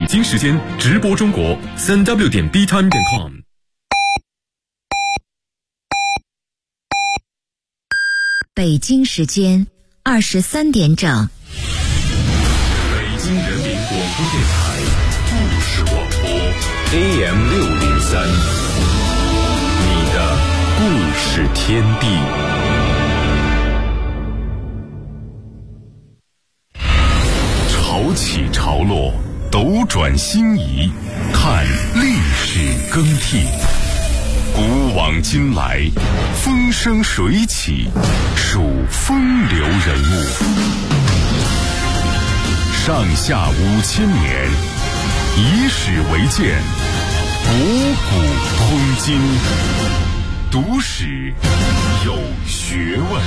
京时间直播中国3w.btime.com。 北京时间23点整。 北京人民广播电台故事广播 AM603，你的故事天地。潮起潮落，斗转星移，看历史更替。古往今来，风生水起，数风流人物。上下5000年，以史为鉴，博古通今，读史有学问。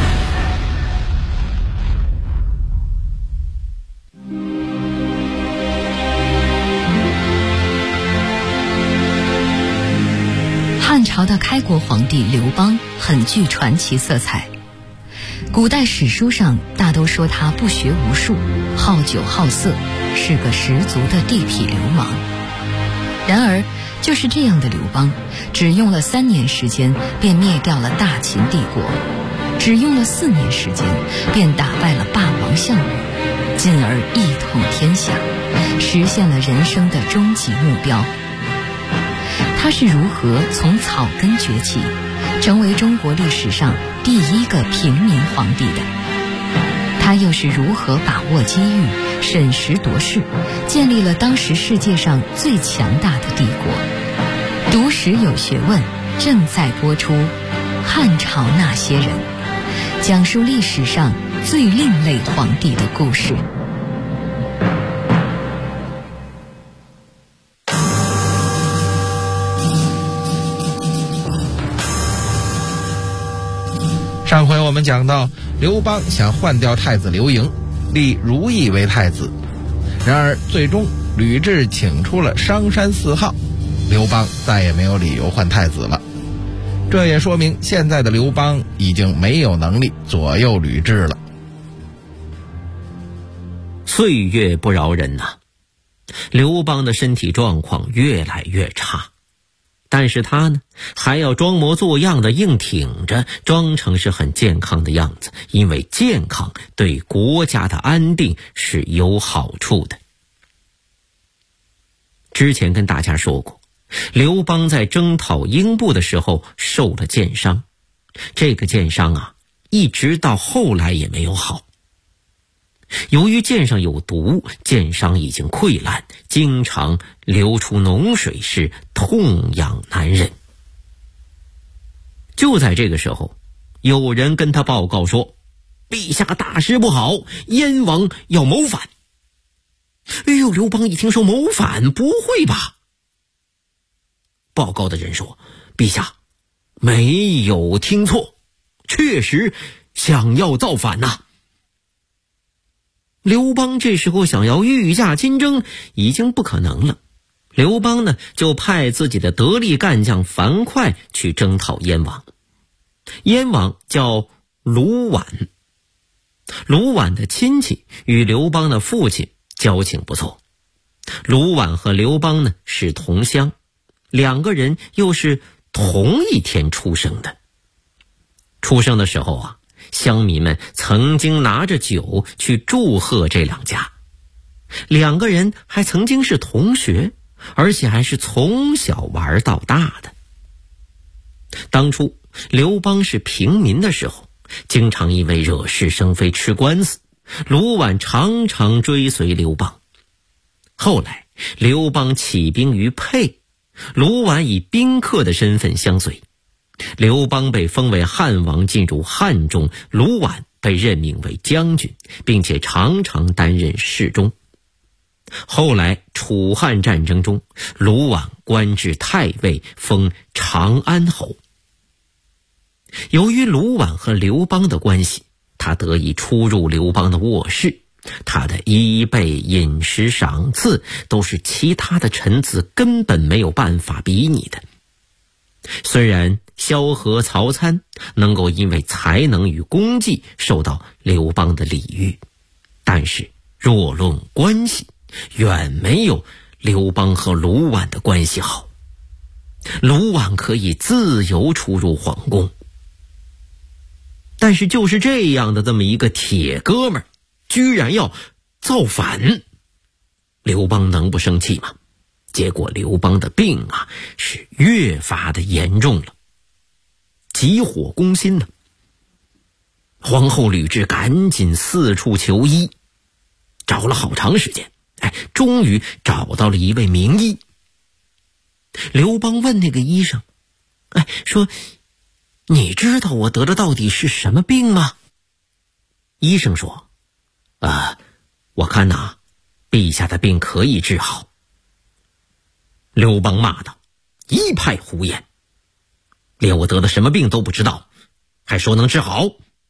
汉朝的开国皇帝刘邦很具传奇色彩，古代史书上大都说他不学无术，好酒好色，是个十足的地痞流氓。然而就是这样的刘邦，只用了3年时间便灭掉了大秦帝国，只用了4年时间便打败了霸王项羽，进而一统天下，实现了人生的终极目标。他是如何从草根崛起，成为中国历史上第一个平民皇帝的？他又是如何把握机遇，审时度势，建立了当时世界上最强大的帝国？读史有学问，正在播出《汉朝那些人》，讲述历史上最另类皇帝的故事。 上回我们讲到，刘邦想换掉太子刘盈，立如意为太子，然而最终吕雉请出了商山4号，刘邦再也没有理由换太子了。这也说明现在的刘邦已经没有能力左右吕雉了。 岁月不饶人呐，刘邦的身体状况越来越差，但是他呢，还要装模作样的硬挺着，装成是很健康的样子，因为健康对国家的安定是有好处的。之前跟大家说过，刘邦在征讨英布的时候受了箭伤，这个箭伤啊，一直到后来也没有好。由于箭上有毒，箭伤已经溃烂，经常流出脓水，是痛痒难忍。就在这个时候，有人跟他报告说，陛下大事不好，燕王要谋反。哎呦，刘邦一听说谋反，不会吧？报告的人说，陛下没有听错，确实想要造反呐。刘邦这时候想要御驾亲征已经不可能了，刘邦呢就派自己的得力干将樊哙去征讨燕王。燕王叫卢绾，卢绾的亲戚与刘邦的父亲交情不错，卢绾和刘邦呢是同乡，两个人又是同一天出生的。出生的时候啊，乡民们曾经拿着酒去祝贺这两家，两个人还曾经是同学，而且还是从小玩到大的。当初刘邦是平民的时候，经常因为惹是生非吃官司，卢绾常常追随刘邦。后来刘邦起兵于沛，卢绾以宾客的身份相随，刘邦被封为汉王，进入汉中，卢绾被任命为将军，并且常常担任侍中。后来楚汉战争中，卢绾官至太尉，封长安侯。由于卢绾和刘邦的关系，他得以出入刘邦的卧室，他的衣被、饮食、赏赐都是其他的臣子根本没有办法比拟的。虽然萧何、曹参能够因为才能与功绩受到刘邦的礼遇，但是若论关系， 远没有刘邦和卢绾的关系好。卢绾可以自由出入皇宫，但是就是这样的这么一个铁哥们儿，居然要造反，刘邦能不生气吗？结果刘邦的病啊是越发的严重了，急火攻心呢。皇后吕雉赶紧四处求医，找了好长时间，终于找到了一位名医。刘邦问那个医生，说你知道我得的到底是什么病吗？医生说，我看呐，陛下的病可以治好。刘邦骂道，一派胡言，连我得的什么病都不知道，还说能治好。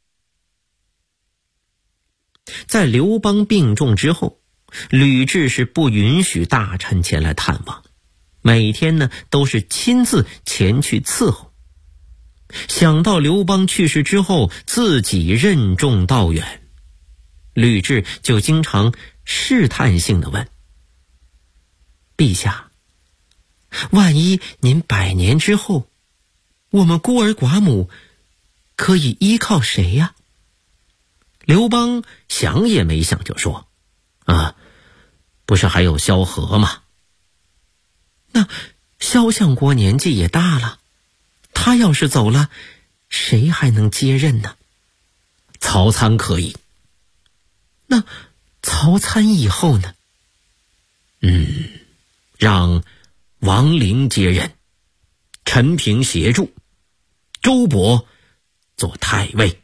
在刘邦病重之后，吕雉是不允许大臣前来探望，每天呢都是亲自前去伺候。想到刘邦去世之后自己任重道远，吕雉就经常试探性地问，陛下，万一您100年之后，我们孤儿寡母可以依靠谁呀？刘邦想也没想就说，不是还有萧何吗？那萧相国年纪也大了，他要是走了，谁还能接任呢？曹参可以。那曹参以后呢？让王陵接任，陈平协助，周勃做太尉。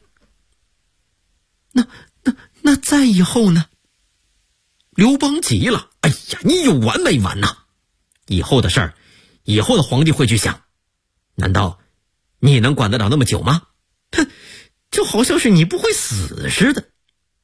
那再以后呢？刘邦急了，你有完没完呐？以后的事儿，以后的皇帝会去想，难道你能管得了那么久吗？就好像是你不会死似的。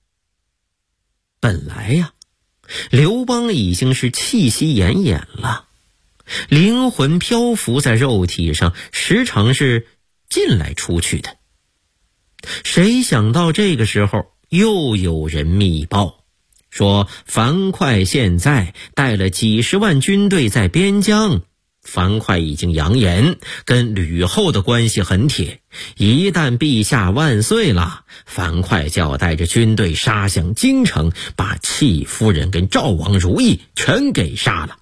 本来呀，刘邦已经是气息奄奄了，灵魂漂浮在肉体上，时常是进来出去的。谁想到这个时候又有人密报，说樊哙现在带了几十万军队在边疆，樊哙已经扬言跟吕后的关系很铁，一旦陛下万岁了，樊哙就要带着军队杀向京城，把戚夫人跟赵王如意全给杀了。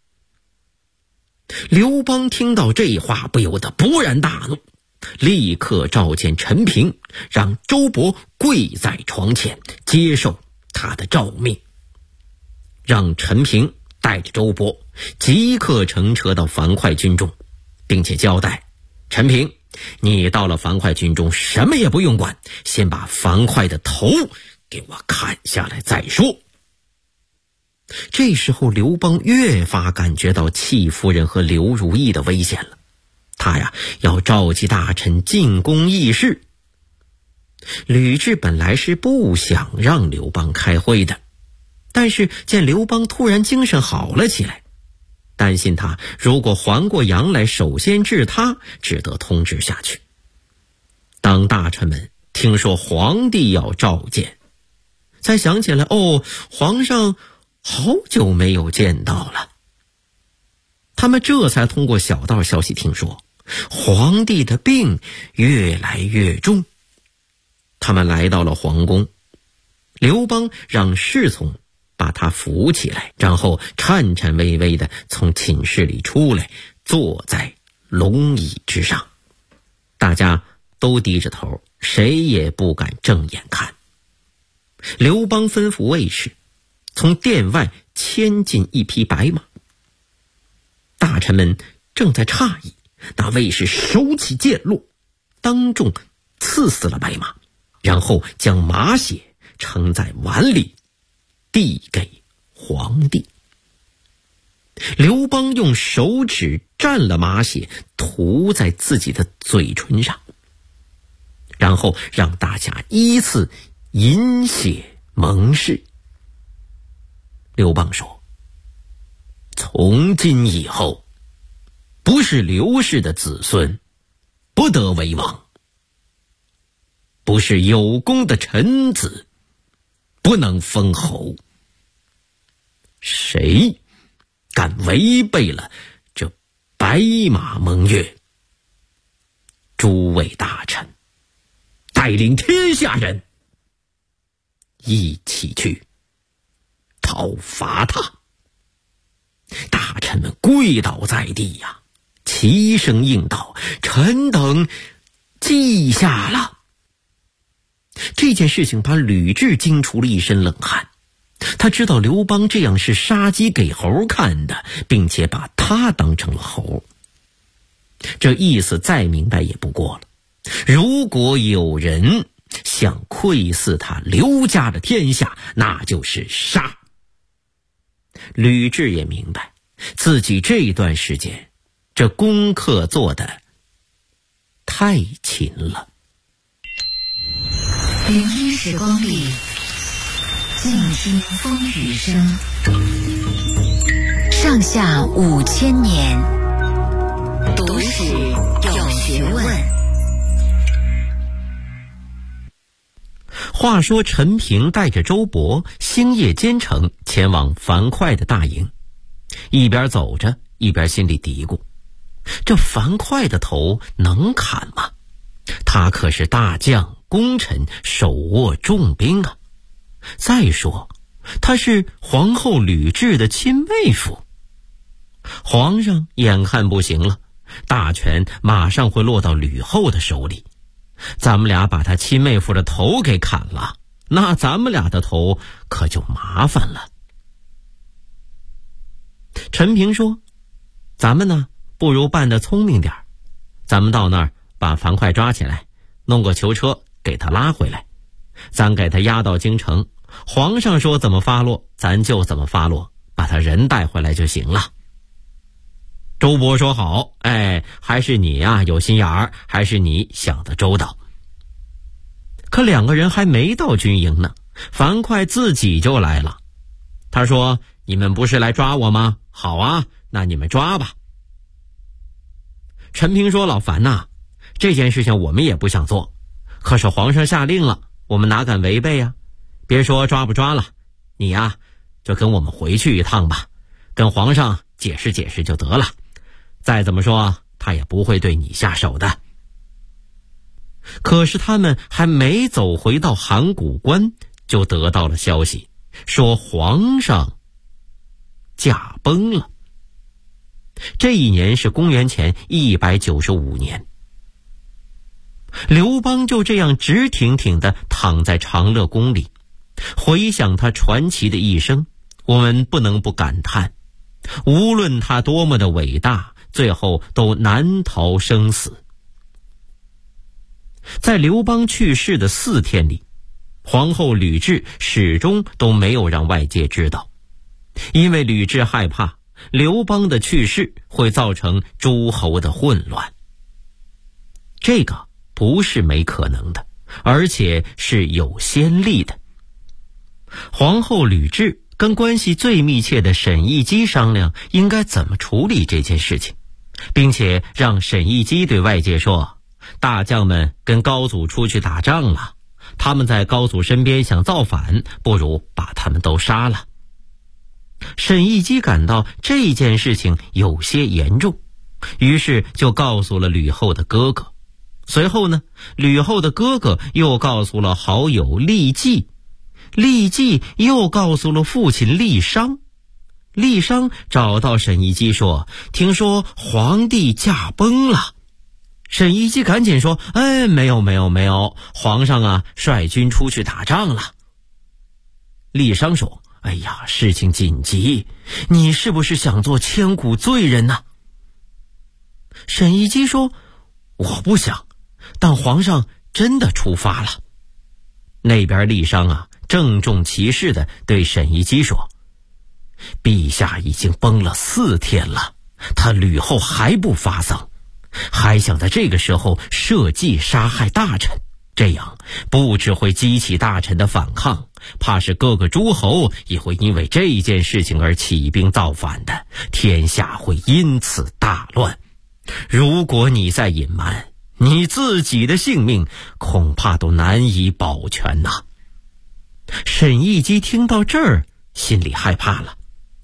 刘邦听到这话不由得勃然大怒，立刻召见陈平，让周勃跪在床前接受他的诏命，让陈平带着周勃即刻乘车到樊哙军中，并且交代陈平，你到了樊哙军中什么也不用管，先把樊哙的头给我砍下来再说。这时候刘邦越发感觉到戚夫人和刘如意的危险了，他呀要召集大臣进宫议事。吕雉本来是不想让刘邦开会的，但是见刘邦突然精神好了起来，担心他如果还过阳来首先治他，只得通知下去。当大臣们听说皇帝要召见，才想起来，皇上好久没有见到了。他们这才通过小道消息听说皇帝的病越来越重。他们来到了皇宫，刘邦让侍从把他扶起来，然后颤颤巍巍地从寝室里出来，坐在龙椅之上。大家都低着头，谁也不敢正眼看。刘邦吩咐卫士从殿外牵进一匹白马，大臣们正在诧异，那卫士手起剑落，当众刺死了白马，然后将马血盛在碗里递给皇帝。刘邦用手指蘸了马血涂在自己的嘴唇上，然后让大家依次饮血盟誓。刘邦说，从今以后，不是刘氏的子孙不得为王，不是有功的臣子不能封侯。 谁敢违背了这白马盟约？诸位大臣，带领天下人一起去讨伐他。大臣们跪倒在地呀，齐声应道：臣等记下了。这件事情把吕雉惊出了一身冷汗，他知道刘邦这样是杀鸡给猴看的，并且把他当成了猴。这意思再明白也不过了，如果有人想窥伺他刘家的天下，那就是杀。吕雉也明白自己这段时间这功课做得太勤了。 聆听时光里，静听风雨声。上下5000年，读史有学问。 话说陈平带着周勃星夜兼程前往樊哙的大营，一边走着一边心里嘀咕：这樊哙的头能砍吗？他可是大将功臣，手握重兵啊。再说他是皇后吕雉的亲妹夫，皇上眼看不行了，大权马上会落到吕后的手里。咱们俩把他亲妹夫的头给砍了，那咱们俩的头可就麻烦了。陈平说：咱们呢，不如办得聪明点，咱们到那儿把樊哙抓起来，弄个囚车给他拉回来，咱给他押到京城，皇上说怎么发落咱就怎么发落，把他人带回来就行了。周勃说好，还是你呀有心眼儿，还是你想得周到。可两个人还没到军营呢，樊哙自己就来了。他说：你们不是来抓我吗？好啊，那你们抓吧。陈平说：老樊呐，这件事情我们也不想做，可是皇上下令了，我们哪敢违背呀？别说抓不抓了，你呀就跟我们回去一趟吧，跟皇上解释解释就得了。再怎么说他也不会对你下手的。可是他们还没走回到函谷关，就得到了消息，说皇上驾崩了。这一年是公元前195年。刘邦就这样直挺挺地躺在长乐宫里，回想他传奇的一生，我们不能不感叹，无论他多么的伟大，最后都难逃生死。在刘邦去世的4天里，皇后吕雉始终都没有让外界知道，因为吕雉害怕刘邦的去世会造成诸侯的混乱。这个不是没可能的，而且是有先例的。皇后吕雉跟关系最密切的沈亦基商量应该怎么处理这件事情，并且让沈亦基对外界说，大将们跟高祖出去打仗了，他们在高祖身边想造反，不如把他们都杀了。沈亦基感到这件事情有些严重，于是就告诉了吕后的哥哥。随后呢，吕后的哥哥又告诉了好友郦季，郦季又告诉了父亲郦商。郦商找到沈亦基说，听说皇帝驾崩了。沈亦基赶紧说，没有，皇上啊率军出去打仗了。郦商说，哎呀，事情紧急，你是不是想做千古罪人呢？沈亦基说，我不想，但皇上真的出发了。那边郦商啊郑重其事地对沈亦基说，陛下已经崩了4天了，他吕后还不发丧，还想在这个时候设计杀害大臣，这样不只会激起大臣的反抗，怕是各个诸侯也会因为这件事情而起兵造反的，天下会因此大乱。如果你再隐瞒，你自己的性命恐怕都难以保全呐。沈亦基听到这儿心里害怕了，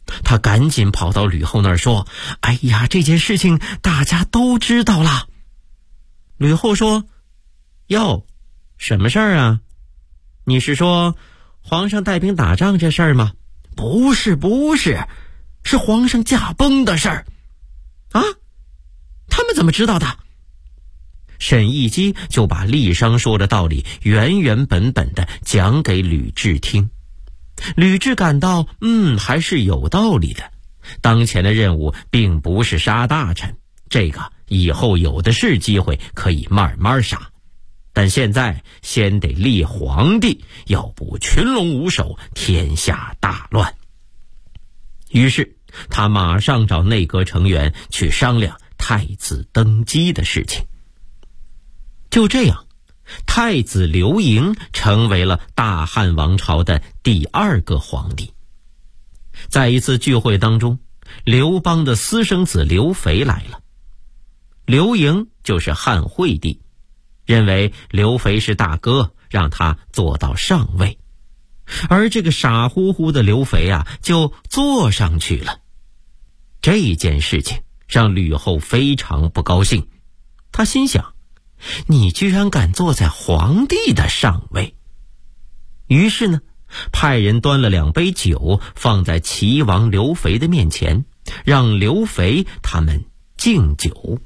他赶紧跑到吕后那儿说：“哎呀，这件事情大家都知道了。”吕后说：“哟，什么事儿啊？你是说皇上带兵打仗这事儿吗？”“不是，是皇上驾崩的事儿。”“啊？他们怎么知道的？”沈亦基就把郦商说的道理原原本本的讲给吕雉听。吕雉感到还是有道理的，当前的任务并不是杀大臣，这个以后有的是机会可以慢慢杀，但现在先得立皇帝，要不群龙无首，天下大乱。于是他马上找内阁成员去商量太子登基的事情。就这样，太子刘盈成为了大汉王朝的第2个皇帝。在一次聚会当中，刘邦的私生子刘肥来了。刘盈就是汉惠帝，认为刘肥是大哥，让他坐到上位。而这个傻乎乎的刘肥就坐上去了。这件事情让吕后非常不高兴，她心想，你居然敢坐在皇帝的上位。于是呢，派人端了2杯酒放在齐王刘肥的面前，让刘肥他们敬酒。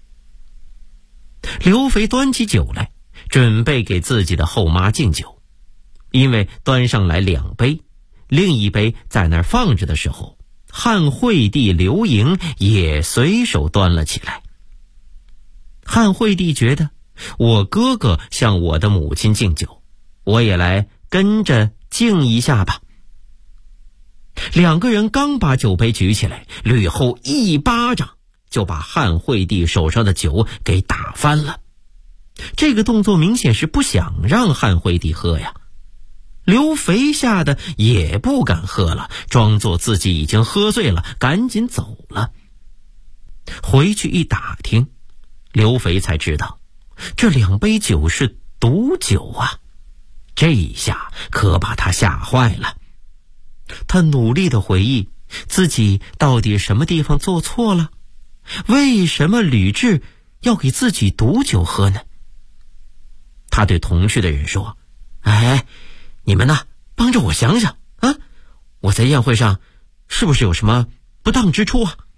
刘肥端起酒来，准备给自己的后妈敬酒。因为端上来2杯，另一杯在那儿放着的时候，汉惠帝刘盈也随手端了起来。汉惠帝觉得，我哥哥向我的母亲敬酒，我也来跟着敬一下吧。2个人刚把酒杯举起来，吕后一巴掌就把汉惠帝手上的酒给打翻了。这个动作明显是不想让汉惠帝喝呀。刘肥吓得也不敢喝了，装作自己已经喝醉了，赶紧走了。回去一打听，刘肥才知道这2杯酒是毒酒啊，这一下可把他吓坏了。他努力地回忆自己到底什么地方做错了，为什么吕雉要给自己毒酒喝呢？他对同去的人说：“哎，你们呢，帮着我想想啊，我在宴会上是不是有什么不当之处啊？”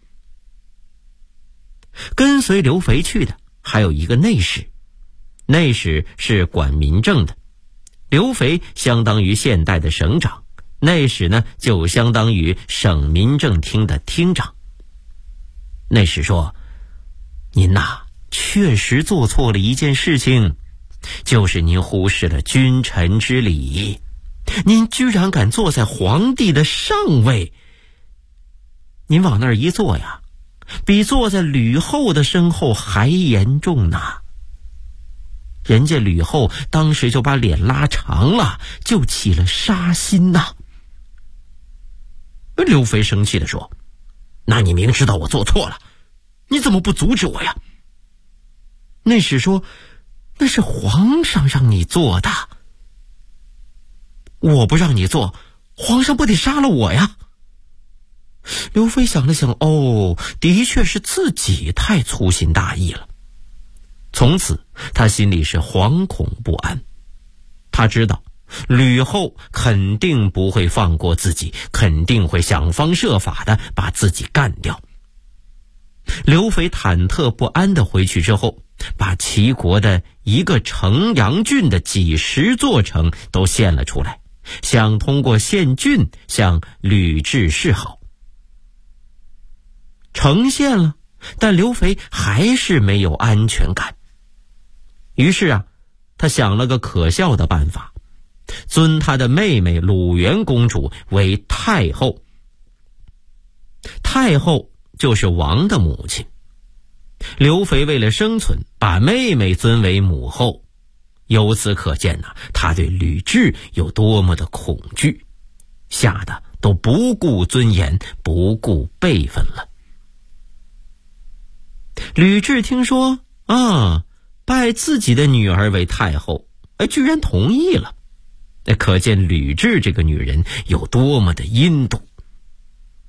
跟随刘肥去的还有一个内史，内史是管民政的，刘肥相当于现代的省长，内史呢就相当于省民政厅的厅长。内史说：“您确实做错了一件事情，就是您忽视了君臣之礼，您居然敢坐在皇帝的上位，您往那儿一坐呀，比坐在吕后的身后还严重呢。”人家吕后当时就把脸拉长了，就起了杀心呐。刘肥生气地说：“那你明知道我做错了，你怎么不阻止我呀？”内史说：“那是皇上让你做的，我不让你做，皇上不得杀了我呀？”刘肥想了想，的确是自己太粗心大意了。从此他心里是惶恐不安，他知道吕后肯定不会放过自己，肯定会想方设法的把自己干掉。刘肥忐忑不安的回去之后，把齐国的一个城阳郡的几10座城都献了出来，想通过献郡向吕雉示好。城献了，但刘肥还是没有安全感。于是他想了个可笑的办法，尊他的妹妹鲁元公主为太后。太后就是王的母亲。刘肥为了生存，把妹妹尊为母后，由此可见他对吕雉有多么的恐惧，吓得都不顾尊严，不顾辈分了。吕雉听说拜自己的女儿为太后，居然同意了，可见吕雉这个女人有多么的阴毒。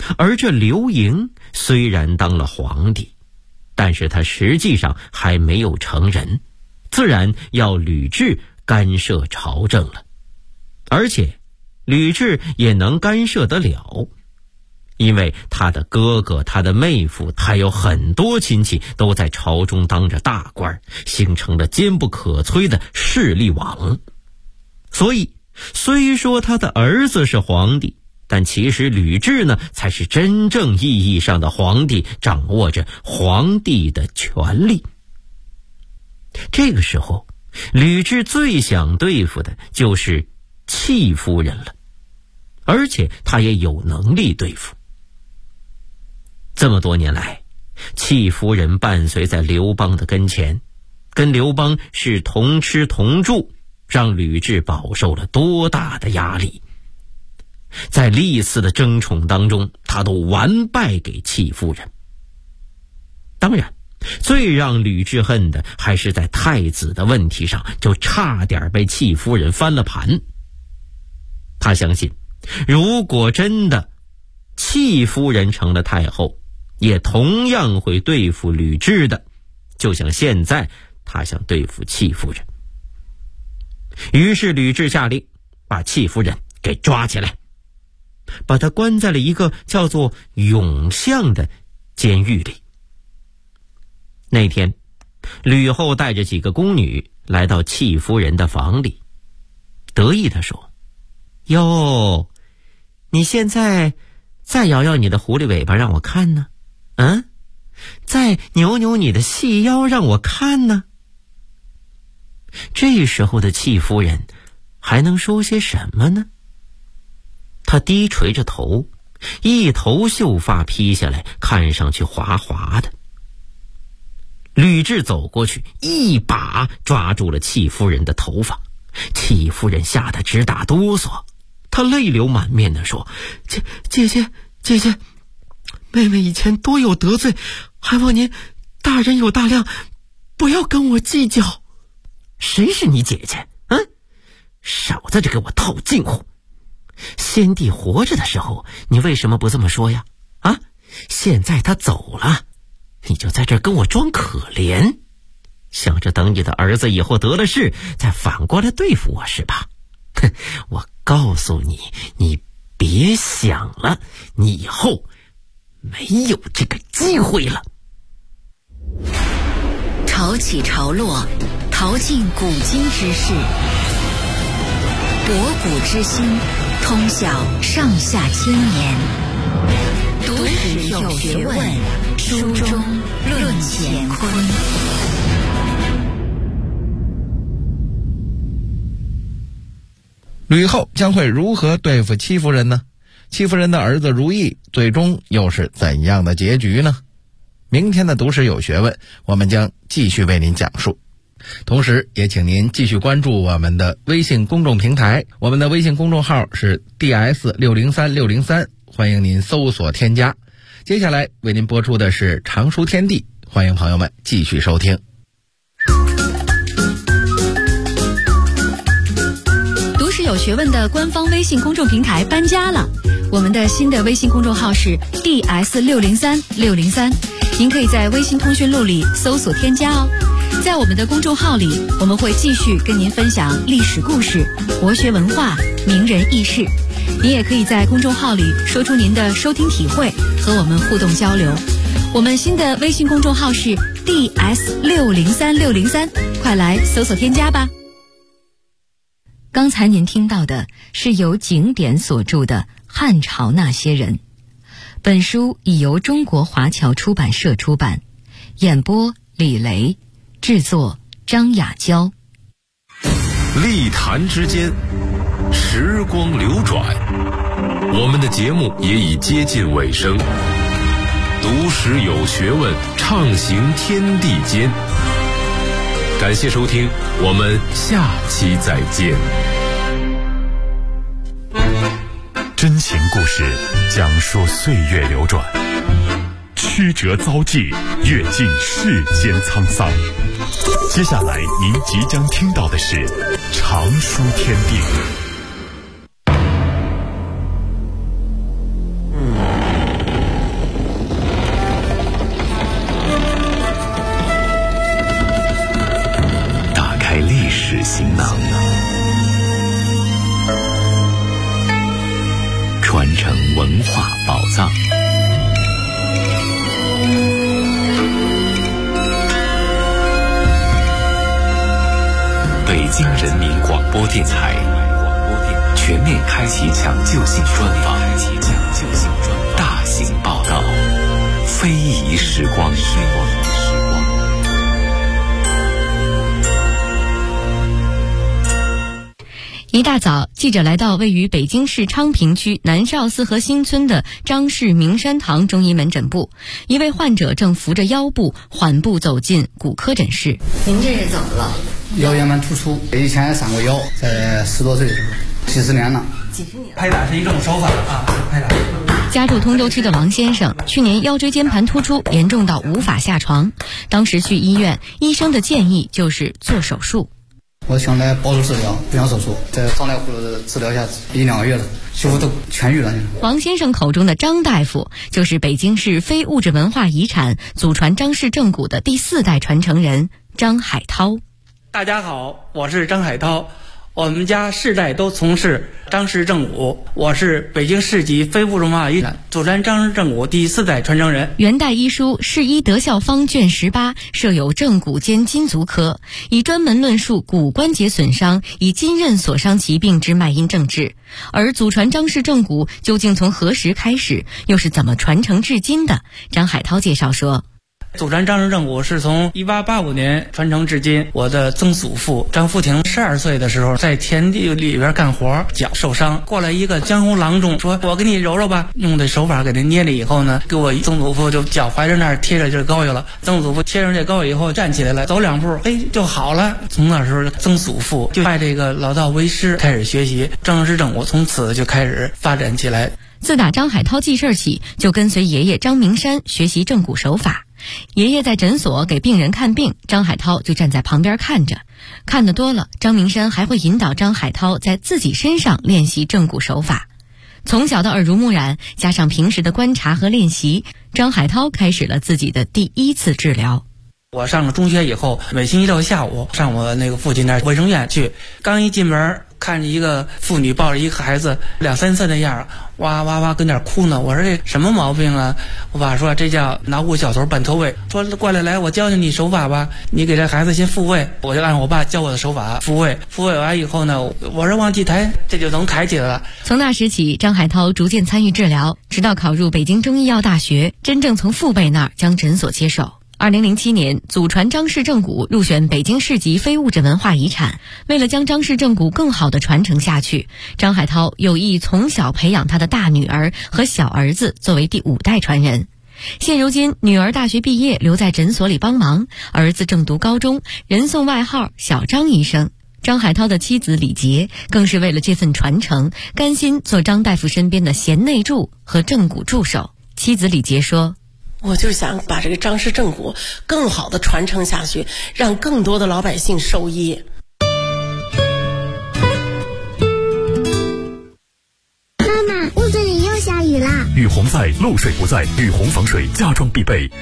而这刘盈虽然当了皇帝，但是他实际上还没有成人，自然要吕雉干涉朝政了。而且吕雉也能干涉得了，因为他的哥哥、他的妹夫还有很多亲戚都在朝中当着大官，形成了坚不可摧的势力网。所以虽说他的儿子是皇帝，但其实吕雉呢才是真正意义上的皇帝，掌握着皇帝的权力。这个时候吕雉最想对付的就是戚夫人了，而且他也有能力对付。这么多年来，戚夫人伴随在刘邦的跟前，跟刘邦是同吃同住，让吕雉饱受了多大的压力。在历次的争宠当中，他都完败给戚夫人。当然最让吕雉恨的还是在太子的问题上，就差点被戚夫人翻了盘。他相信如果真的戚夫人成了太后，也同样会对付吕雉的，就像现在他想对付戚夫人。于是吕雉下令把戚夫人给抓起来，把她关在了一个叫做永巷的监狱里。那天吕后带着几个宫女来到戚夫人的房里，得意地说：哟，你现在再摇摇你的狐狸尾巴让我看呢？再扭扭你的细腰让我看呢？这时候的戚夫人还能说些什么呢？她低垂着头，一头秀发披下来，看上去滑滑的。吕雉走过去，一把抓住了戚夫人的头发，戚夫人吓得直打哆嗦，她泪流满面地说：姐姐，妹妹以前多有得罪，还望您大人有大量，不要跟我计较。谁是你姐姐？少在这给我套近乎。先帝活着的时候，你为什么不这么说呀？现在他走了，你就在这跟我装可怜，想着等你的儿子以后得了势，再反过来对付我是吧？我告诉你，你别想了，你以后没有这个机会了。 潮起潮落，淘尽古今之事，博古之今，通晓上下千年。读史有学问，书中论乾坤。 吕后将会如何对付戚夫人呢？戚夫人的儿子如意最终又是怎样的结局呢？明天的读史有学问，我们将继续为您讲述。同时也请您继续关注我们的微信公众平台，我们的微信公众号是 DS603603，欢迎您搜索添加。接下来为您播出的是常书天地，欢迎朋友们继续收听。 读史有学问的官方微信公众平台搬家了，我们的新的微信公众号是 DS603603，您可以在微信通讯录里搜索添加哦。在我们的公众号里，我们会继续跟您分享历史故事、国学文化、名人轶事。您也可以在公众号里说出您的收听体会，和我们互动交流。我们新的微信公众号是 DS603603，快来搜索添加吧。刚才您听到的是由景典所著的《汉朝那些人》，本书已由中国华侨出版社出版，演播李雷，制作张雅娇。 历坛之间，时光流转，我们的节目也已接近尾声。读史有学问，畅行天地间。感谢收听，我们下期再见。真情故事讲述岁月流转，曲折遭际，阅尽世间沧桑。接下来您即将听到的是常书天地。 京人民广播电台全面开启抢救性专访，大型报道，非遗时光。 一大早，记者来到位于北京市昌平区南少四合新村的张氏明山堂中医门诊部，一位患者正扶着腰部缓步走进骨科诊室。您这是怎么了？ 腰间盘突出，以前上过腰，在10多岁的时候，几十年了。 拍打是一种手法啊，拍打。 家住通州区的王先生，去年腰椎间盘突出严重到无法下床，当时去医院，医生的建议就是做手术。 我想来保守治疗，不想手术，在张大夫治疗下1-2个月了，几乎都痊愈了。 王先生口中的张大夫，就是北京市非物质文化遗产祖传张氏正骨的第4代传承人张海涛。 大家好，我是张海涛，我们家世代都从事张氏正骨，我是北京市级非物质文化遗产祖传张氏正骨第4代传承人。 元代医书《世医德效方》卷18设有正骨兼筋足科，以专门论述骨关节损伤以筋韧所伤疾病之脉因症治。而祖传张氏正骨究竟从何时开始，又是怎么传承至今的？张海涛介绍说， 祖传张氏正骨是从1885年传承至今。我的曾祖父张福亭12岁的时候，在田地里边干活，脚受伤，过来一个江湖郎中，说我给你揉揉吧，用的手法给他捏了以后呢，给我曾祖父就脚踝着那儿贴着这膏药了。曾祖父贴上这膏药以后站起来了，走2步，就好了。从那时候曾祖父就拜这个老道为师，开始学习张氏正骨，从此就开始发展起来。 自打张海涛记事起，就跟随爷爷张明山学习正骨手法。爷爷在诊所给病人看病，张海涛就站在旁边看着。看得多了，张明山还会引导张海涛在自己身上练习正骨手法。从小的耳濡目染，加上平时的观察和练习，张海涛开始了自己的第1次治疗。 我上了中学以后，每星期六下午上我那个父亲那卫生院去，刚一进门看着一个妇女抱着一个孩子2-3岁的样，哇哇哇跟那哭呢。我说这什么毛病啊？我爸说这叫脑骨小头半脱位，说过来我教教你手法吧，你给这孩子先复位。我就按我爸教我的手法复位完以后呢，我说往起抬，这就能抬起来了。 从那时起，张海涛逐渐参与治疗，直到考入北京中医药大学，真正从父辈那儿将诊所接手。2007年，祖传张氏正骨入选北京市级非物质文化遗产。为了将张氏正骨更好地传承下去，张海涛有意从小培养他的大女儿和小儿子作为第5代传人。现如今，女儿大学毕业留在诊所里帮忙，儿子正读高中，人送外号小张医生。张海涛的妻子李杰更是为了这份传承，甘心做张大夫身边的贤内助和正骨助手。妻子李杰说， 我就想把这个张氏正骨更好的传承下去，让更多的老百姓受益。 妈妈，屋子里又下雨啦！ 雨洪在，漏水不在，雨洪防水家装必备。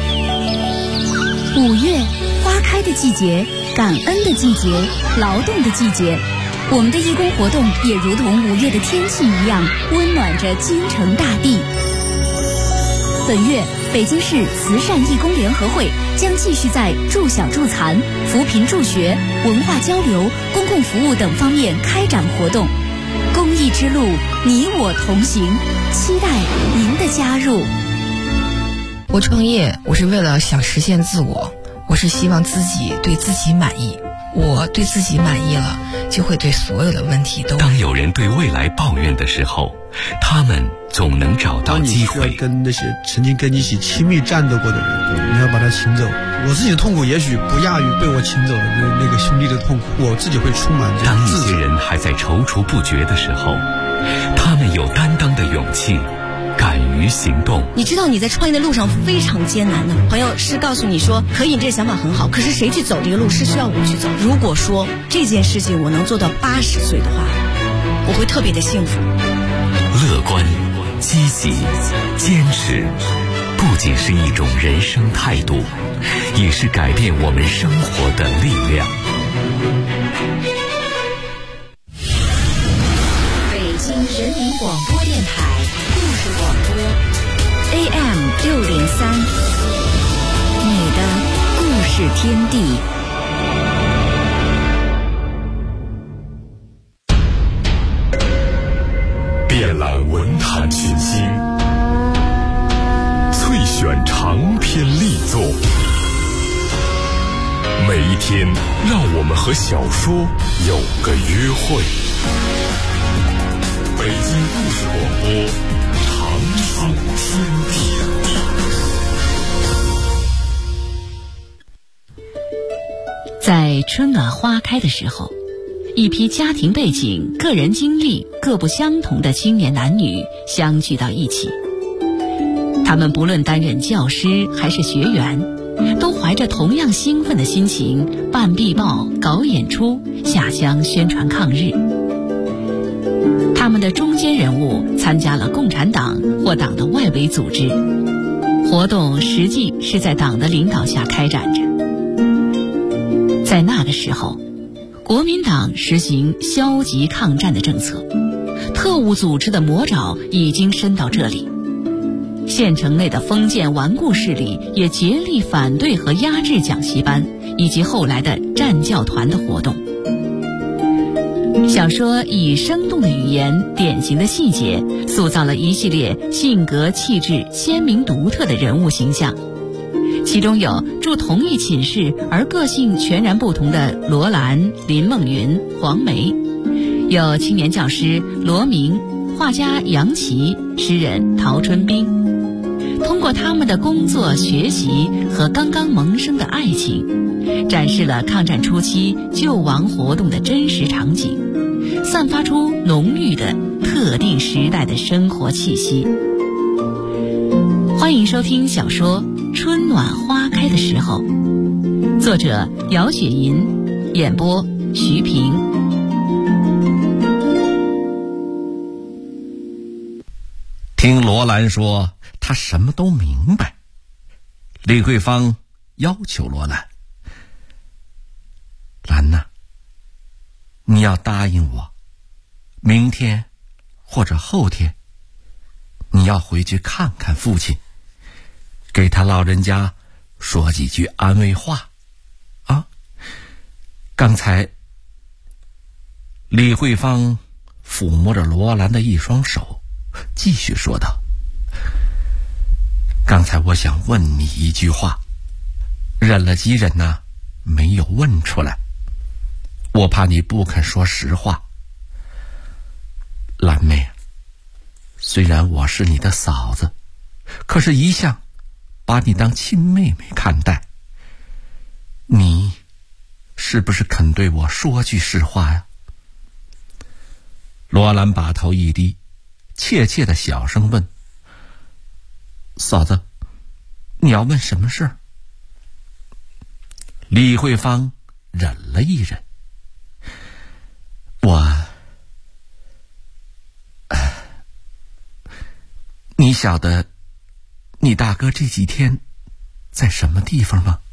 5月，花开的季节，感恩的季节，劳动的季节。我们的义工活动也如同5月的天气一样，温暖着京城大地。本月，北京市慈善义工联合会将继续在助小助残、扶贫助学、文化交流、公共服务等方面开展活动。公益之路，你我同行，期待您的加入。 我创业，我是为了想实现自我，我是希望自己对自己满意。我对自己满意了，就会对所有的问题都。 当有人对未来抱怨的时候，他们总能找到机会。 你需要跟那些曾经跟你一起亲密战斗过的人，你要把他请走。我自己的痛苦也许不亚于被我请走的那个兄弟的痛苦，我自己会充满这当一些人还在踌躇不决的时候，他们有担当的勇气，敢于行动。 你知道你在创业的路上非常艰难的，朋友是告诉你说可以，你这想法很好，可是谁去走这个路是需要我去走。如果说这件事情我能做到80岁的话，我会特别的幸福。 乐观、积极、坚持，不仅是一种人生态度，也是改变我们生活的力量。 北京人民广播电台故事广播 AM603，你的故事天地。 天，让我们和小说有个约会。北京故事广播，长春天地。 在春暖花开的时候，一批家庭背景、个人经历各不相同的青年男女相聚到一起。他们不论担任教师还是学员，都怀着同样兴奋的心情办壁报、搞演出、下乡宣传抗日。他们的中坚人物参加了共产党或党的外围组织，活动实际是在党的领导下开展着。在那个时候，国民党实行消极抗战的政策，特务组织的魔爪已经伸到这里。县城内的封建顽固势力也竭力反对和压制讲习班以及后来的战教团的活动。小说以生动的语言、典型的细节，塑造了一系列性格气质鲜明独特的人物形象。其中有住同一寝室而个性全然不同的罗兰、林梦云、黄梅，有青年教师罗明、画家杨琦、诗人陶春冰。通过他们的工作、学习和刚刚萌生的爱情，展示了抗战初期救亡活动的真实场景，散发出浓郁的特定时代的生活气息。欢迎收听小说《春暖花开的时候》，作者姚雪银，演播徐平。 听罗兰说他什么都明白，李桂芳要求罗兰：兰呐，你要答应我，明天或者后天你要回去看看父亲，给他老人家说几句安慰话啊。刚才李桂芳抚摸着罗兰的一双手，继续说道：刚才我想问你一句话，忍了几忍呢，没有问出来，我怕你不肯说实话。兰妹，虽然我是你的嫂子，可是一向把你当亲妹妹看待，你是不是肯对我说句实话呀？罗兰把头一低，怯怯的小声问：嫂子，你要问什么事儿？李慧芳忍了一忍：你晓得你大哥这几天在什么地方吗？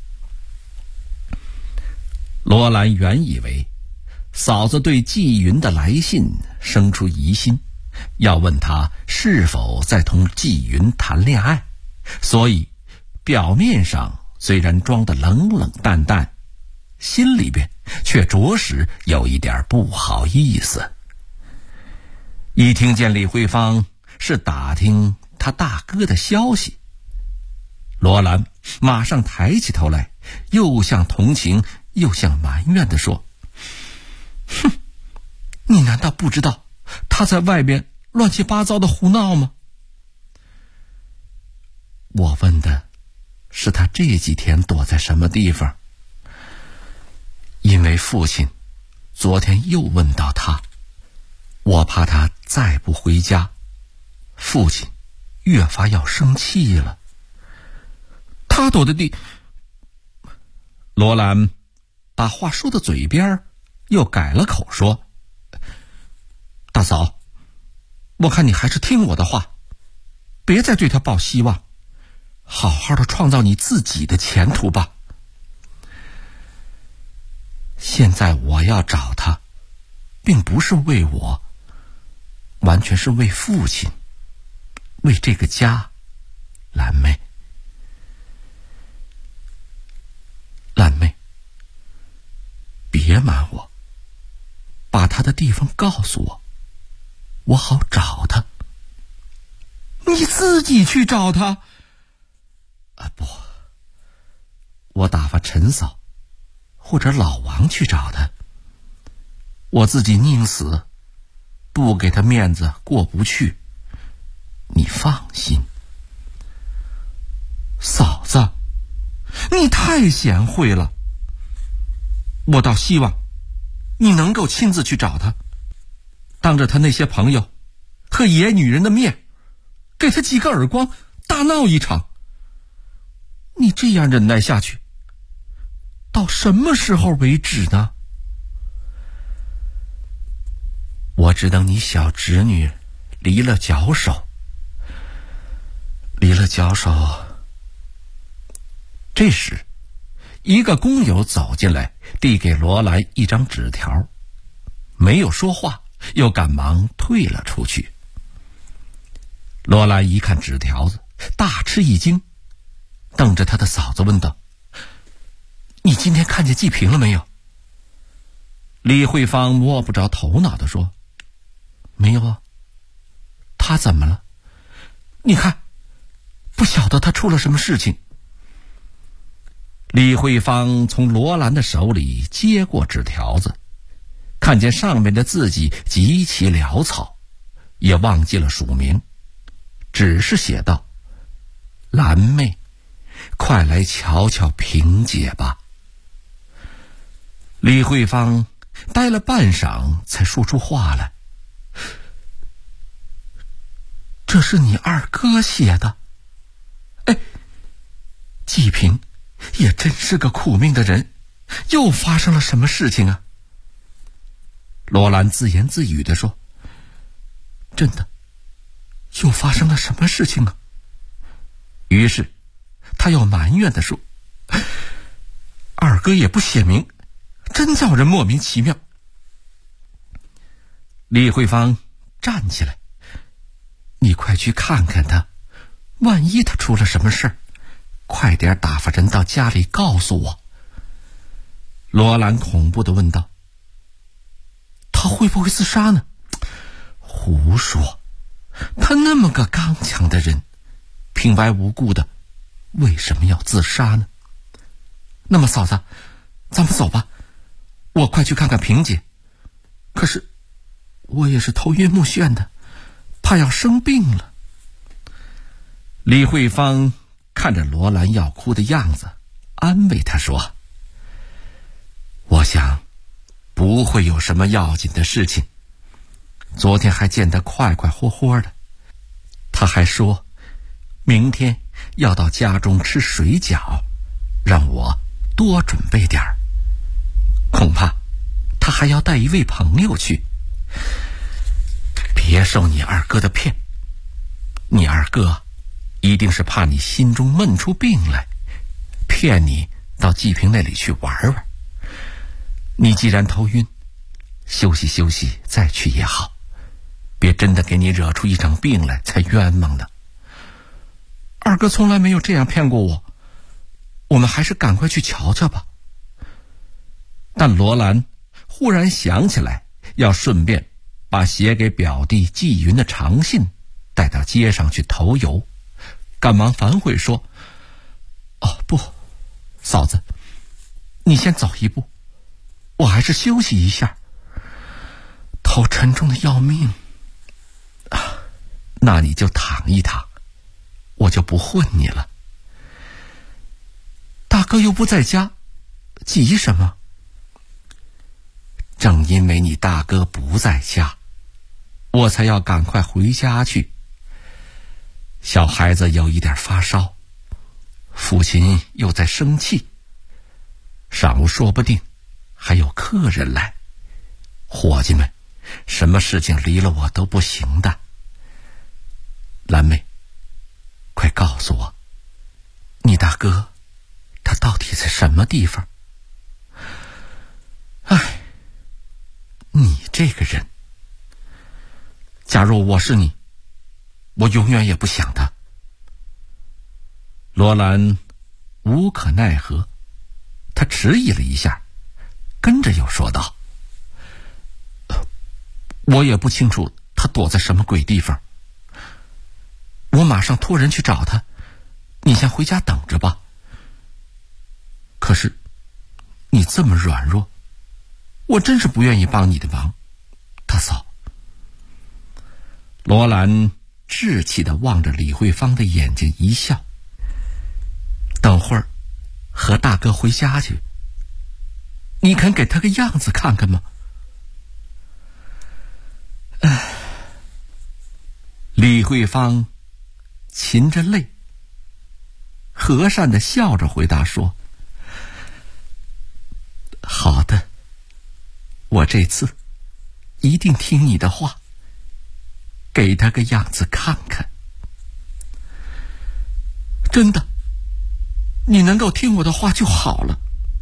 罗兰原以为嫂子对纪云的来信生出疑心，要问他是否在同纪云谈恋爱，所以表面上虽然装得冷冷淡淡，心里边却着实有一点不好意思。一听见李慧芳是打听他大哥的消息，罗兰马上抬起头来，又像同情又像埋怨地说：哼，你难道不知道他在外边乱七八糟的胡闹吗？我问的是他这几天躲在什么地方，因为父亲昨天又问到他，我怕他再不回家，父亲越发要生气了。他躲的地……罗兰把话说到嘴边，又改了口说：大嫂，我看你还是听我的话，别再对他抱希望，好好的创造你自己的前途吧。现在我要找他，并不是为我，完全是为父亲，为这个家。兰妹，兰妹，别瞒我，把他的地方告诉我，我好找他。你自己去找他？不，我打发陈嫂或者老王去找他。我自己宁死不给他面子过不去。你放心。嫂子，你太贤惠了。我倒希望你能够亲自去找他，当着他那些朋友和野女人的面，给他几个耳光，大闹一场。你这样忍耐下去，到什么时候为止呢？我只等你小侄女离了脚手。这时一个工友走进来，递给罗兰一张纸条，没有说话，又赶忙退了出去。罗兰一看纸条子，大吃一惊，瞪着他的嫂子问道：你今天看见季平了没有？李慧芳摸不着头脑地说：没有啊。他怎么了？你看，不晓得他出了什么事情。李慧芳从罗兰的手里接过纸条子，看见上面的字迹极其潦草，也忘记了署名，只是写道：兰妹，快来瞧瞧萍姐吧。李慧芳呆了半晌才说出话来：这是你二哥写的。哎，季平也真是个苦命的人，又发生了什么事情啊？罗兰自言自语地说：真的，又发生了什么事情啊？于是他又埋怨地说：二哥也不写明，真叫人莫名其妙。李慧芳站起来：你快去看看他，万一他出了什么事儿，快点打发人到家里告诉我。罗兰恐怖地问道：他会不会自杀呢？胡说，他那么个刚强的人，平白无故的为什么要自杀呢？那么嫂子，咱们走吧，我快去看看萍姐。可是我也是头晕目眩的，怕要生病了。李慧芳看着罗兰要哭的样子，安慰他说：我想不会有什么要紧的事情，昨天还见他快快活活的，他还说明天要到家中吃水饺，让我多准备点儿，恐怕他还要带一位朋友去。别受你二哥的骗，你二哥一定是怕你心中闷出病来，骗你到季平那里去玩玩。你既然头晕，休息休息再去也好，别真的给你惹出一场病来才冤枉呢。二哥从来没有这样骗过我，我们还是赶快去瞧瞧吧。但罗兰忽然想起来要顺便把写给表弟季云的长信带到街上去投邮，赶忙反悔说：哦不，嫂子，你先走一步，我还是休息一下，头沉重的要命啊。那你就躺一躺，我就不混你了。大哥又不在家，急什么？正因为你大哥不在家，我才要赶快回家去。小孩子有一点发烧，父亲又在生气，上午说不定还有客人来，伙计们什么事情离了我都不行的。兰妹，快告诉我，你大哥他到底在什么地方？唉，你这个人，假如我是你，我永远也不想他。罗兰无可奈何，他迟疑了一下，跟着又说道：我也不清楚他躲在什么鬼地方，我马上托人去找他，你先回家等着吧。可是你这么软弱，我真是不愿意帮你的忙，大嫂。罗兰稚气地望着李慧芳的眼睛一笑，等会儿和大哥回家去，你肯给他个样子看看吗？李慧芳噙着泪，和善地笑着回答说：好的，我这次一定听你的话，给他个样子看看。真的，你能够听我的话就好了。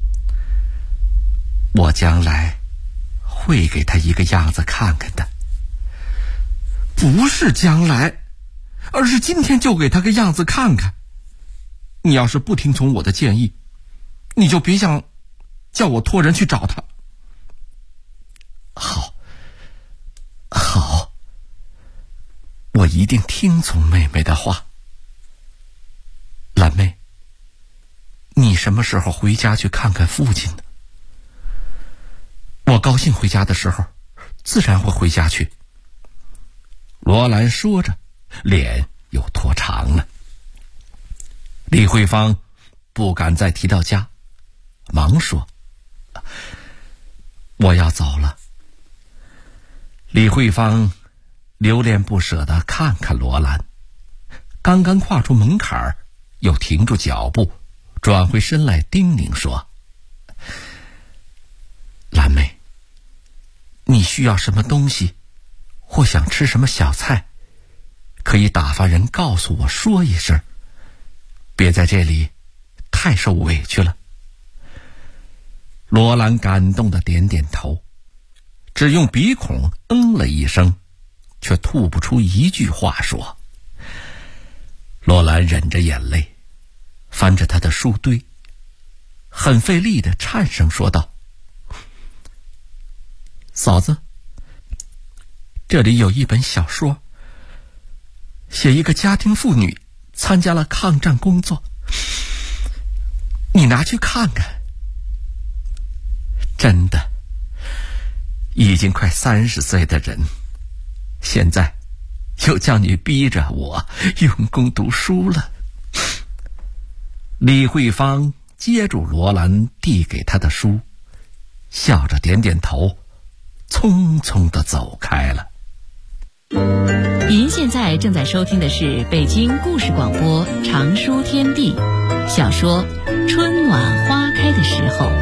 我将来会给他一个样子看看的，不是将来，而是今天就给他个样子看看。你要是不听从我的建议，你就别想叫我托人去找他。好，我一定听从妹妹的话。兰妹，你什么时候回家去看看父亲呢？我高兴回家的时候，自然会回家去。罗兰说着，脸又拖长了。李慧芳不敢再提到家，忙说：我要走了。李慧芳留恋不舍地看看罗兰，刚刚跨出门槛，又停住脚步，转回身来叮咛说：兰妹，你需要什么东西，或想吃什么小菜，可以打发人告诉我说一声，别在这里太受委屈了。罗兰感动地点点头，只用鼻孔了一声，却吐不出一句话说。罗兰忍着眼泪，翻着他的书堆，很费力地颤声说道：嫂子，这里有一本小说，写一个家庭妇女参加了抗战工作，你拿去看看。真的，已经快30岁的人，现在又叫你逼着我用功读书了。李慧芳接住罗兰递给她的书，笑着点点头，匆匆地走开了。 您现在正在收听的是北京故事广播长书天地小说《春暖花开的时候》。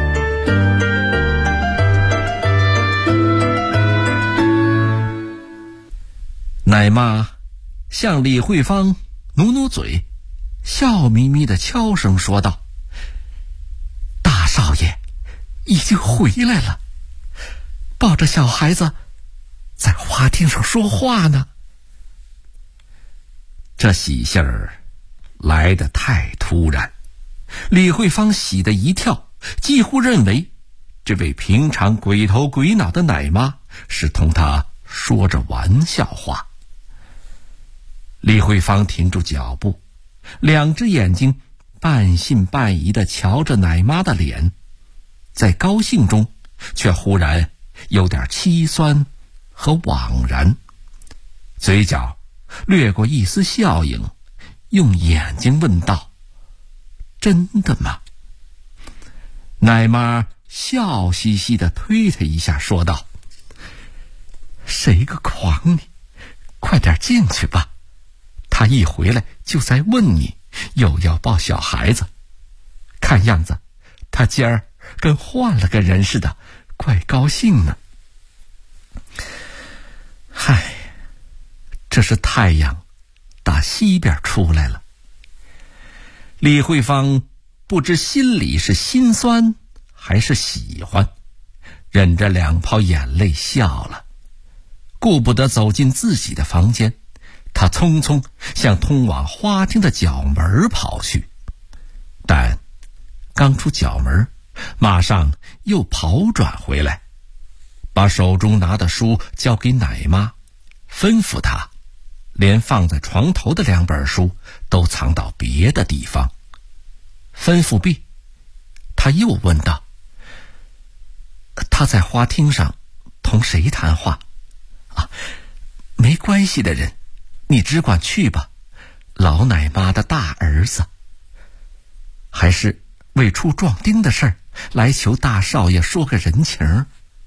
奶妈向李慧芳努努嘴，笑眯眯地悄声说道：大少爷已经回来了，抱着小孩子在花厅上说话呢。这喜信儿来得太突然，李慧芳喜得一跳，几乎认为这位平常鬼头鬼脑的奶妈是同她说着玩笑话。李慧芳停住脚步，两只眼睛半信半疑地瞧着奶妈的脸，在高兴中却忽然有点凄酸和惘然，嘴角掠过一丝笑意，用眼睛问道：真的吗？奶妈笑嘻嘻地推他一下说道：谁个狂你，快点进去吧，他一回来就在问你，又要抱小孩子，看样子他今儿跟换了个人似的，怪高兴呢。嗨，这是太阳打西边出来了。李慧芳不知心里是心酸还是喜欢，忍着2泡眼泪笑了，顾不得走进自己的房间，他匆匆向通往花厅的角门跑去，但刚出角门，马上又跑转回来，把手中拿的书交给奶妈，吩咐她连放在床头的2本书都藏到别的地方。吩咐毕，他又问道： 他在花厅上同谁谈话？没关系的人，你只管去吧。老奶妈的大儿子，还是为出壮丁的事儿来求大少爷说个人情。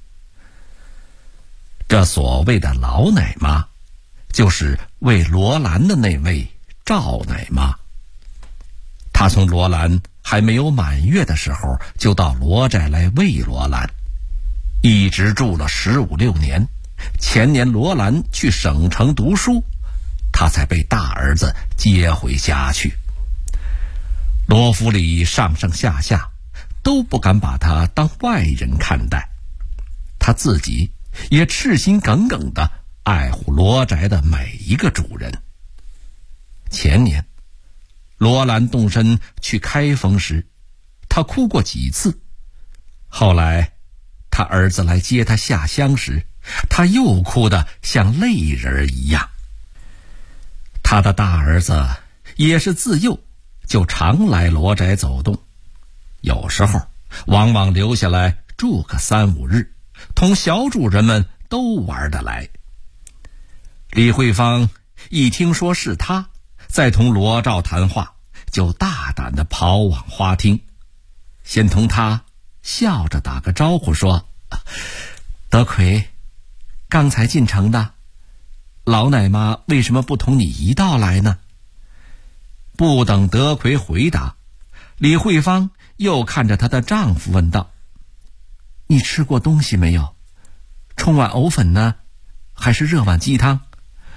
这所谓的老奶妈，就是喂罗兰的那位赵奶妈。她从罗兰还没有满月的时候就到罗寨来喂罗兰，一直住了15、16年。前年罗兰去省城读书，他才被大儿子接回家去。罗府里上上下下都不敢把他当外人看待，他自己也赤心耿耿地爱护罗宅的每一个主人。前年罗兰动身去开封时，他哭过几次。后来他儿子来接他下乡时，他又哭得像泪人一样。他的大儿子也是自幼就常来罗宅走动，有时候往往留下来住个3、5日，同小主人们都玩得来。李慧芳一听说是他在同罗兆谈话，就大胆地跑往花厅，先同他笑着打个招呼说：“德奎，刚才进城的，老奶妈为什么不同你一道来呢？”不等德奎回答，李慧芳又看着她的丈夫问道：“你吃过东西没有？冲碗藕粉呢，还是热碗鸡汤？”“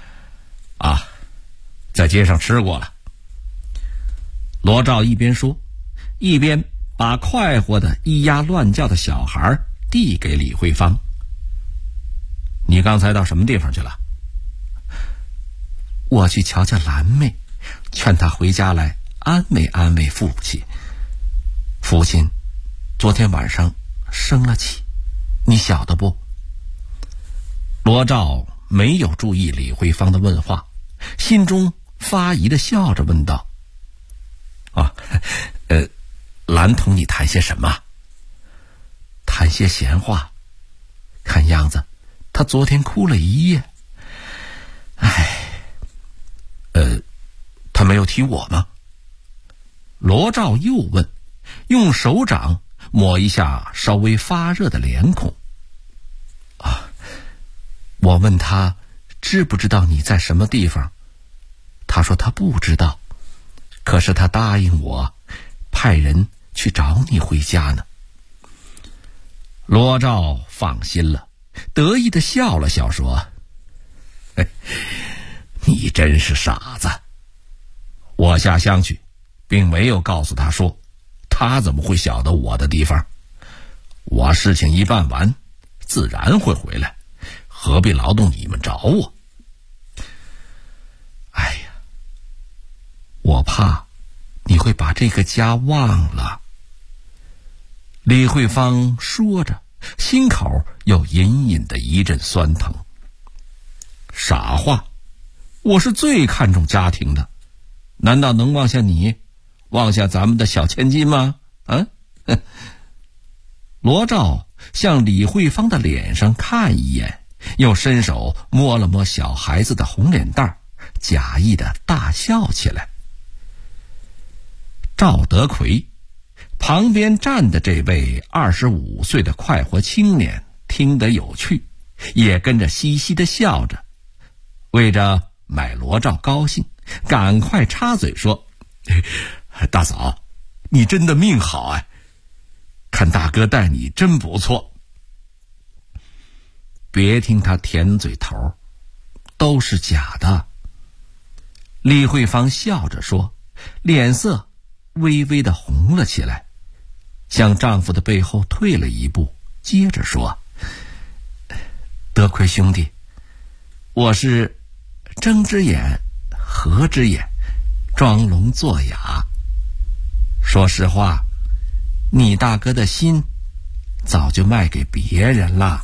在街上吃过了。”罗兆一边说，一边把快活的咿呀乱叫的小孩递给李慧芳。“你刚才到什么地方去了？”“我去瞧瞧兰妹，劝她回家来安慰安慰父亲。父亲昨天晚上生了气，你晓得不？”罗兆没有注意李慧芳的问话，心中发疑的笑着问道：“兰同你谈些什么？”“谈些闲话，看样子他昨天哭了一夜。”“他没有提我吗？”罗兆又问，用手掌抹一下稍微发热的脸孔。“我问他知不知道你在什么地方，他说他不知道，可是他答应我派人去找你回家呢。”罗兆放心了，得意地笑了笑说：“你真是傻子，我下乡去并没有告诉他说，他怎么会晓得我的地方？我事情一办完自然会回来，何必劳动你们找我？我怕你会把这个家忘了。”李慧芳说着，心口又隐隐的一阵酸疼。“傻话，我是最看重家庭的，难道能忘下你，忘下咱们的小千金吗？”罗兆向李慧芳的脸上看一眼，又伸手摸了摸小孩子的红脸蛋，假意的大笑起来。赵德奎旁边站的这位25岁的快活青年听得有趣，也跟着嘻嘻的笑着，为着买罗兆高兴，赶快插嘴说：“大嫂，你真的命好看大哥待你真不错。”别听他舔嘴头，都是假的。李慧芳笑着说，脸色微微的红了起来，向丈夫的背后退了一步，接着说：“德奎兄弟，我是睁只眼合只眼，装聋作哑。说实话，你大哥的心早就卖给别人了。”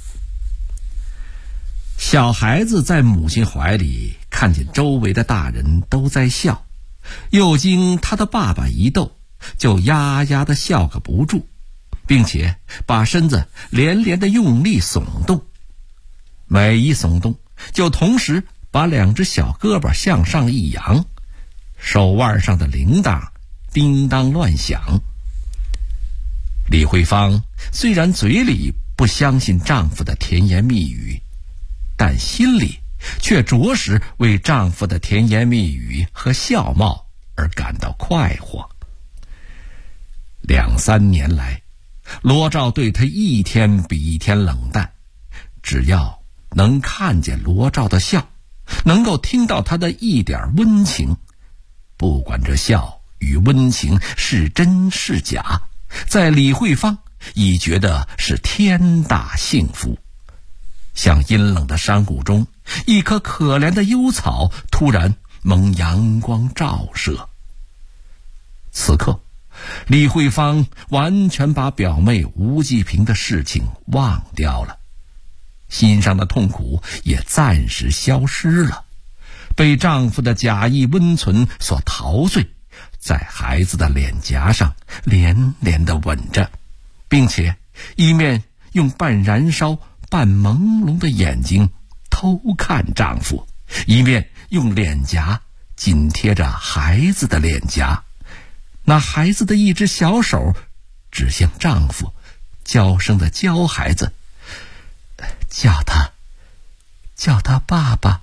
小孩子在母亲怀里看见周围的大人都在笑，又经他的爸爸一逗，就呀呀的笑个不住。 并且把身子连连的用力耸动，每一耸动就同时把两只小胳膊向上一扬，手腕上的铃铛叮当乱响。李慧芳虽然嘴里不相信丈夫的甜言蜜语，但心里却着实为丈夫的甜言蜜语和笑貌而感到快活。2、3年来，罗照对她一天比一天冷淡，只要能看见罗照的笑，能够听到他的一点温情，不管这笑与温情是真是假，在李慧芳已觉得是天大幸福。像阴冷的山谷中一棵可怜的幽草突然蒙阳光照射。此刻李慧芳完全把表妹吴继平的事情忘掉了，心上的痛苦也暂时消失了，被丈夫的假意温存所陶醉，在孩子的脸颊上连连地吻着，并且一面用半燃烧半朦胧的眼睛偷看丈夫，一面用脸颊紧贴着孩子的脸颊，拿孩子的一只小手指向丈夫，娇声地教孩子，叫他爸爸，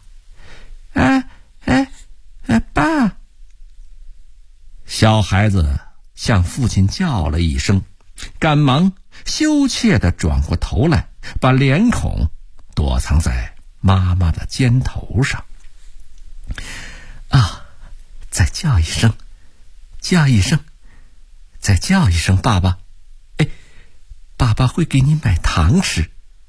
爸。小孩子向父亲叫了一声，赶忙羞怯地转过头来，把脸孔躲藏在妈妈的肩头上。再叫一声，再叫一声爸爸，爸爸会给你买糖吃。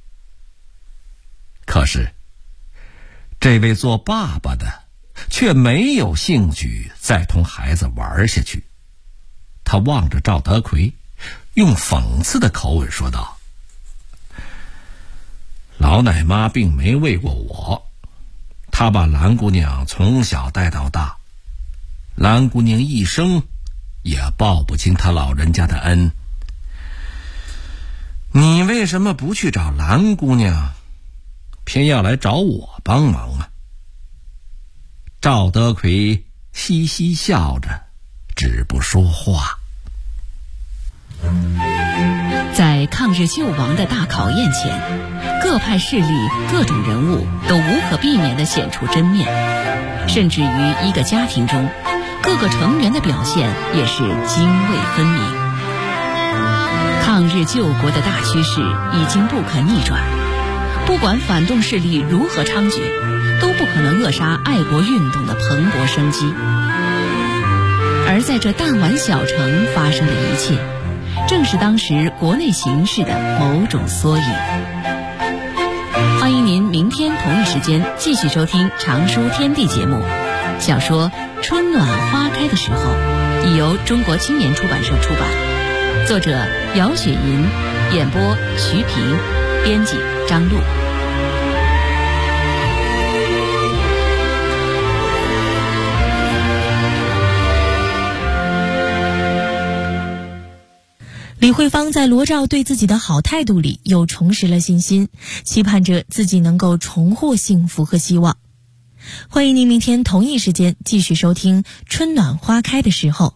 可是这位做爸爸的却没有兴趣再同孩子玩下去，他望着赵德奎，用讽刺的口吻说道：老奶妈并没喂过我，她把兰姑娘从小带到大，兰姑娘一生也报不清她老人家的恩。你为什么不去找兰姑娘，偏要来找我帮忙啊？赵德奎嘻嘻笑着，只不说话。 在抗日救亡的大考验前，各派势力、各种人物都无可避免地显出真面，甚至于一个家庭中，各个成员的表现也是泾渭分明。抗日救国的大趋势已经不可逆转，不管反动势力如何猖獗，都不可能扼杀爱国运动的蓬勃生机。而在这弹丸小城发生的一切，正是当时国内形势的某种缩影。欢迎您明天同一时间继续收听《常书天地》节目。小说《春暖花开的时候》已由中国青年出版社出版，作者姚雪银，演播徐平，编辑张璐。 李慧芳在罗照对自己的好态度里又重拾了信心，期盼着自己能够重获幸福和希望。欢迎您明天同一时间继续收听《春暖花开的时候》。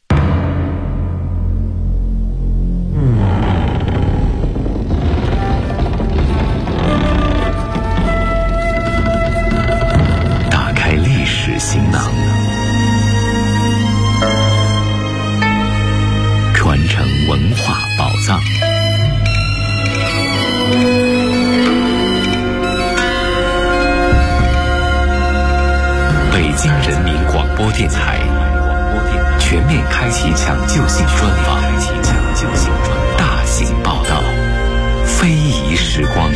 打开历史行囊，传承文化宝藏。北京人民广播电台全面开启抢救性专访，大型报道，非遗时光。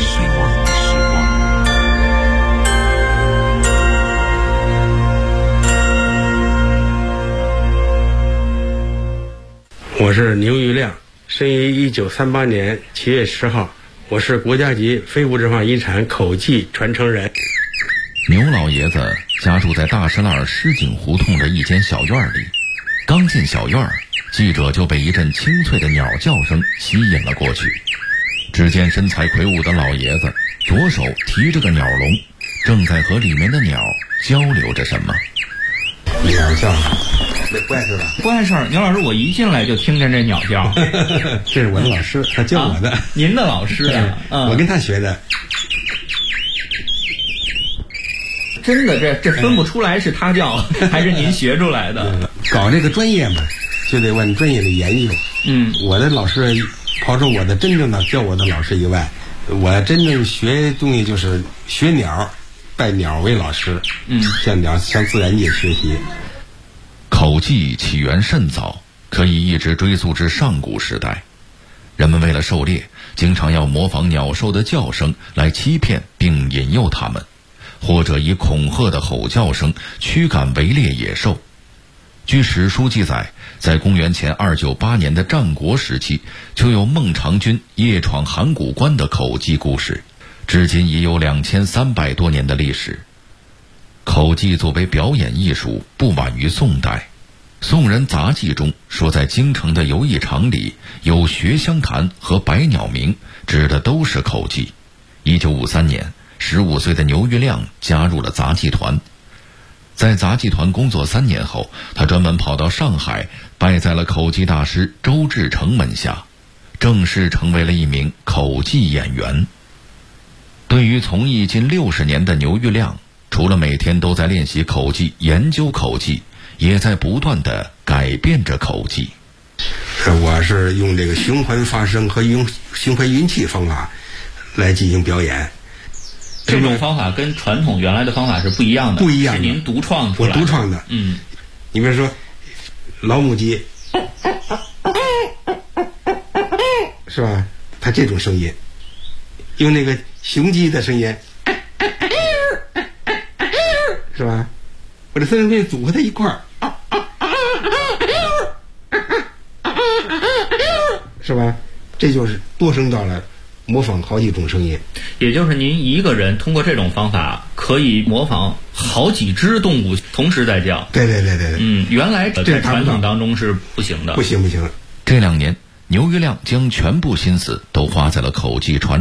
我是牛玉亮，生于1938年7月10号，我是国家级非物质文化遗产口技传承人。 牛老爷子家住在大石栏石井胡同的一间小院里，刚进小院记者就被一阵清脆的鸟叫声吸引了过去。只见身材魁梧的老爷子左手提着个鸟笼，正在和里面的鸟交流着什么。 鸟叫，不碍事吧？ 不碍事儿。牛老师，我一进来就听见这鸟叫。 这是我的老师，他教我的。 您的老师啊？ 我跟他学的。 真的，这分不出来是他教还是您学出来的。 搞这个专业嘛，就得问专业的研究。我的老师，刨出我的真正的教我的老师以外，我真正学东西就是学鸟，拜鸟为老师。向自然界学习。 口技起源甚早，可以一直追溯至上古时代。人们为了狩猎，经常要模仿鸟兽的叫声来欺骗并引诱它们，或者以恐吓的吼叫声驱赶围猎野兽。据史书记载，在公元前298年的战国时期，就有孟尝君夜闯函谷关的口技故事，至今已有2300多年的历史。口技作为表演艺术，不晚于宋代。宋人杂记中说，在京城的游艺场里有学香坛和百鸟鸣，指的都是口技。1953年，15岁的牛玉亮加入了杂技团。在杂技团工作3年后，他专门跑到上海，拜在了口技大师周志成门下，正式成为了一名口技演员。对于从艺近60年的牛玉亮，除了每天都在练习口技、研究口技，也在不断地改变着口技。 我是用这个循环发声和用循环运气方法来进行表演。 这种方法跟传统原来的方法是不一样的， 不一样的， 是您独创出来的。 我独创的。你比如说老母鸡，是吧？它这种声音，用那个雄鸡的声音，是吧？我这三种声音组合在一块儿，是吧？这就是多声道来模仿好几种声音。 也就是您一个人通过这种方法可以模仿好几只动物同时在叫。 对。 原来在传统当中是不行的。 不行。 这2年，牛玉亮将全部心思都花在了口技传